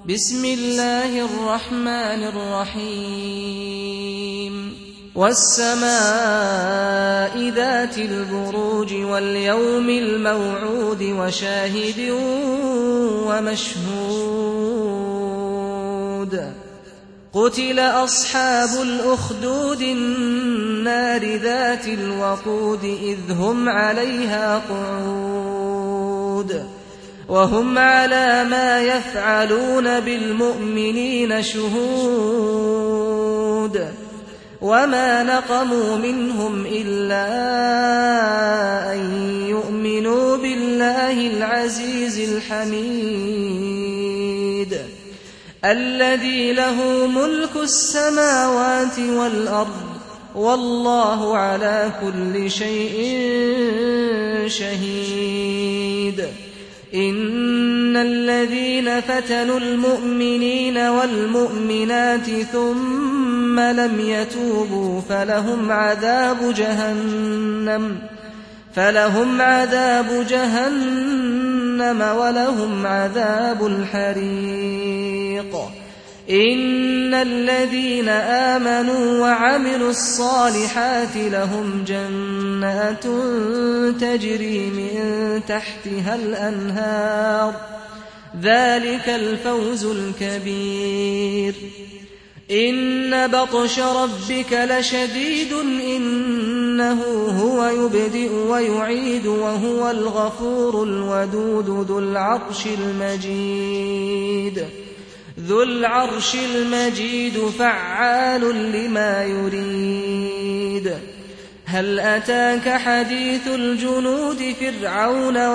بسم الله الرحمن الرحيم والسماء ذات البروج واليوم الموعود وشاهد ومشهود قتل أصحاب الأخدود النار ذات الوقود إذ هم عليها قعود وهم على ما يفعلون بالمؤمنين شهود وما نقموا منهم إلا أن يؤمنوا بالله العزيز الحميد الذي له ملك السماوات والأرض والله على كل شيء شهيد إن الذين فتنوا المؤمنين والمؤمنات ثم لم يتوبوا فلهم عذاب جهنم ولهم عذاب الحريق إن الذين آمنوا وعملوا الصالحات لهم جنات تجري من تحتها الأنهار ذلك الفوز الكبير إن بطش ربك لشديد إنه هو يبدئ ويعيد وهو الغفور الودود ذو العرش المجيد فعال لما يريد هل أتاك حديث الجنود فرعون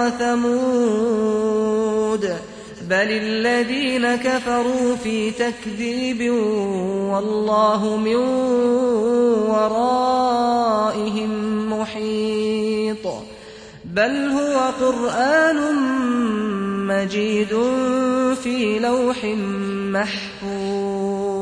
وثمود بل الذين كفروا في تكذيب والله من ورائهم محيط بل هو قرآن مجيد في لوح محفوظ